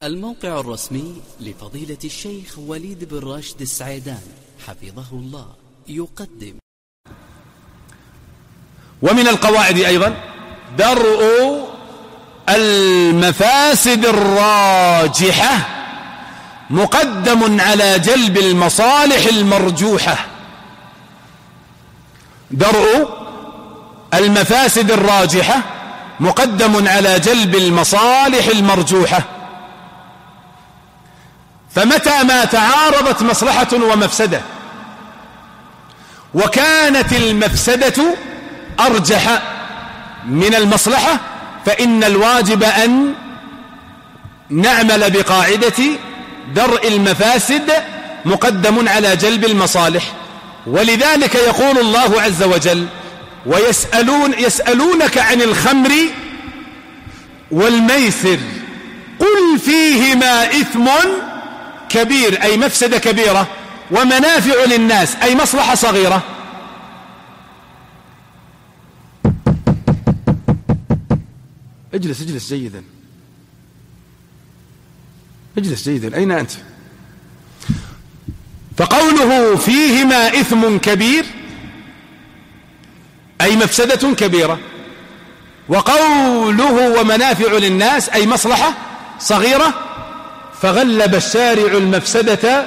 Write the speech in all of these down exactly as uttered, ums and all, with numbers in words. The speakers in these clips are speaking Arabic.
الموقع الرسمي لفضيلة الشيخ وليد بن راشد السعيدان حفظه الله يقدم. ومن القواعد أيضا درء المفاسد الراجحة مقدم على جلب المصالح المرجوحة. درء المفاسد الراجحة مقدم على جلب المصالح المرجوحة. فمتى ما تعارضت مصلحة ومفسدة وكانت المفسدة أرجح من المصلحة فإن الواجب أن نعمل بقاعدة درء المفاسد مقدم على جلب المصالح. ولذلك يقول الله عز وجل: ويسألون يسألونك عن الخمر والميسر قل فيهما إثم كبير، أي مفسدة كبيرة، ومنافع للناس، أي مصلحة صغيرة. اجلس اجلس جيدا اجلس جيدا أين أنت؟ فقوله فيهما إثم كبير أي مفسدة كبيرة، وقوله ومنافع للناس أي مصلحة صغيرة، فغلب الشارع المفسدة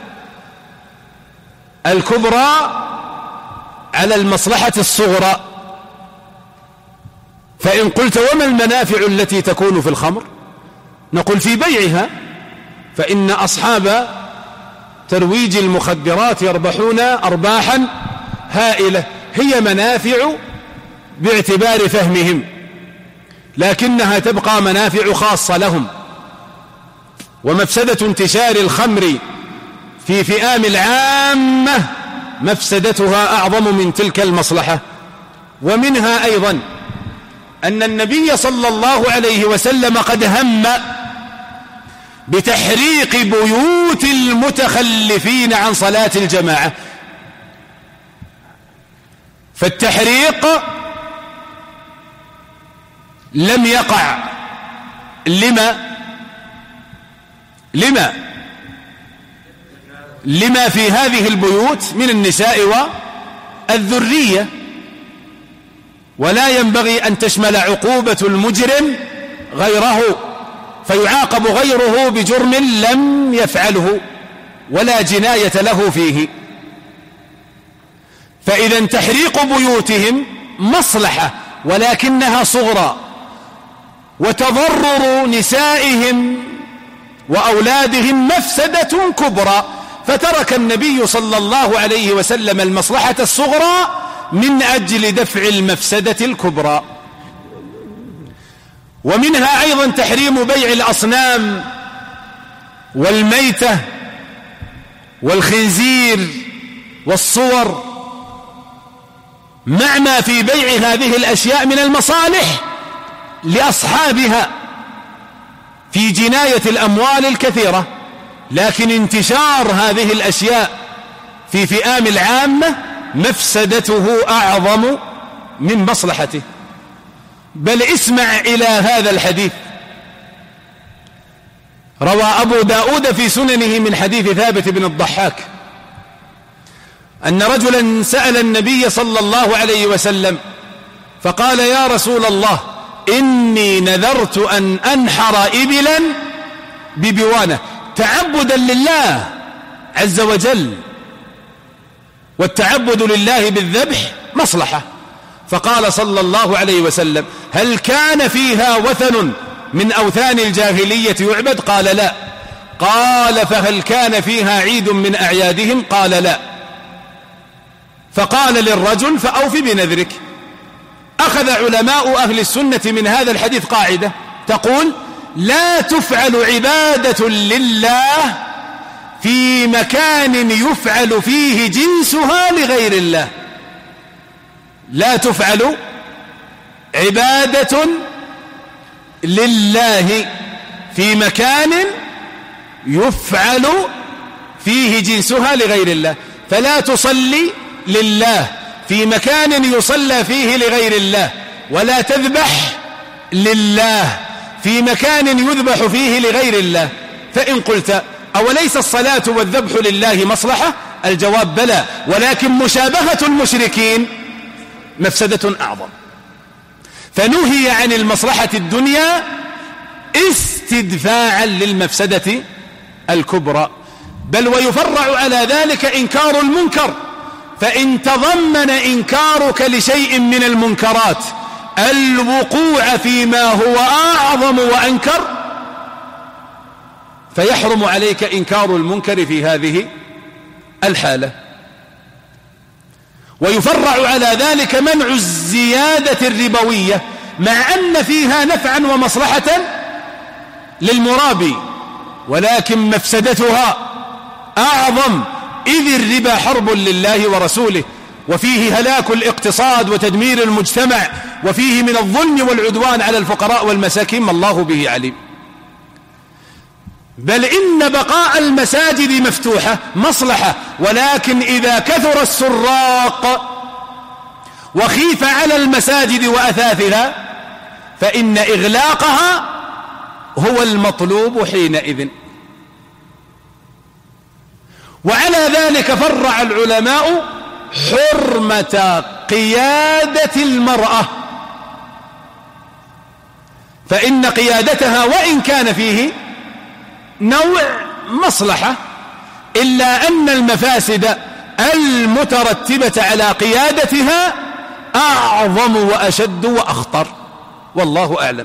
الكبرى على المصلحة الصغرى. فإن قلت وما المنافع التي تكون في الخمر؟ نقول في بيعها، فإن أصحاب ترويج المخدرات يربحون أرباحا هائلة، هي منافع باعتبار فهمهم، لكنها تبقى منافع خاصة لهم. ومفسدة انتشار الخمر في فئام العامة مفسدتها أعظم من تلك المصلحة. ومنها أيضا أن النبي صلى الله عليه وسلم قد هم بتحريق بيوت المتخلفين عن صلاة الجماعة. فالتحريق لم يقع لما لما لما في هذه البيوت من النساء والذرية، ولا ينبغي أن تشمل عقوبة المجرم غيره فيعاقب غيره بجرم لم يفعله ولا جناية له فيه. فإذا تحريق بيوتهم مصلحة ولكنها صغرى، وتضرر نسائهم وأولادهم مفسدة كبرى، فترك النبي صلى الله عليه وسلم المصلحة الصغرى من أجل دفع المفسدة الكبرى. ومنها أيضا تحريم بيع الأصنام والميتة والخنزير والصور، مع ما في بيع هذه الأشياء من المصالح لأصحابها في جناية الأموال الكثيرة، لكن انتشار هذه الأشياء في فئام العامة مفسدته أعظم من مصلحته. بل اسمع إلى هذا الحديث، روى أبو داود في سننه من حديث ثابت بن الضحاك أن رجلا سأل النبي صلى الله عليه وسلم فقال: يا رسول الله، إني نذرت أن أنحر إبلا ببوانة تعبدا لله عز وجل، والتعبد لله بالذبح مصلحة. فقال صلى الله عليه وسلم: هل كان فيها وثن من أوثان الجاهلية يعبد؟ قال: لا. قال: فهل كان فيها عيد من أعيادهم؟ قال: لا. فقال للرجل: فأوف بنذرك. أخذ علماء أهل السنة من هذا الحديث قاعدة تقول: لا تفعل عبادة لله في مكان يفعل فيه جنسها لغير الله. لا تفعل عبادة لله في مكان يفعل فيه جنسها لغير الله. فلا تصلي لله في مكان يصلى فيه لغير الله، ولا تذبح لله في مكان يذبح فيه لغير الله. فإن قلت أوليس الصلاة والذبح لله مصلحة؟ الجواب بلى، ولكن مشابهة المشركين مفسدة أعظم. فنهي عن المصلحة الدنيا استدفاعا للمفسدة الكبرى. بل ويفرع على ذلك إنكار المنكر، فإن تضمن إنكارك لشيء من المنكرات الوقوع فيما هو أعظم وأنكر فيحرم عليك إنكار المنكر في هذه الحالة. ويفرع على ذلك منع الزيادة الربوية مع أن فيها نفعا ومصلحة للمرابي، ولكن مفسدتها أعظم، إذ الربا حرب لله ورسوله، وفيه هلاك الاقتصاد وتدمير المجتمع، وفيه من الظلم والعدوان على الفقراء والمساكين ما الله به عليم. بل إن بقاء المساجد مفتوحة مصلحة، ولكن إذا كثر السراق وخيف على المساجد وأثاثها فإن إغلاقها هو المطلوب حينئذ. وعلى ذلك فرع العلماء حرمة قيادة المرأة، فإن قيادتها وإن كان فيه نوع مصلحة، إلا أن المفاسد المترتبة على قيادتها أعظم وأشد وأخطر، والله أعلم.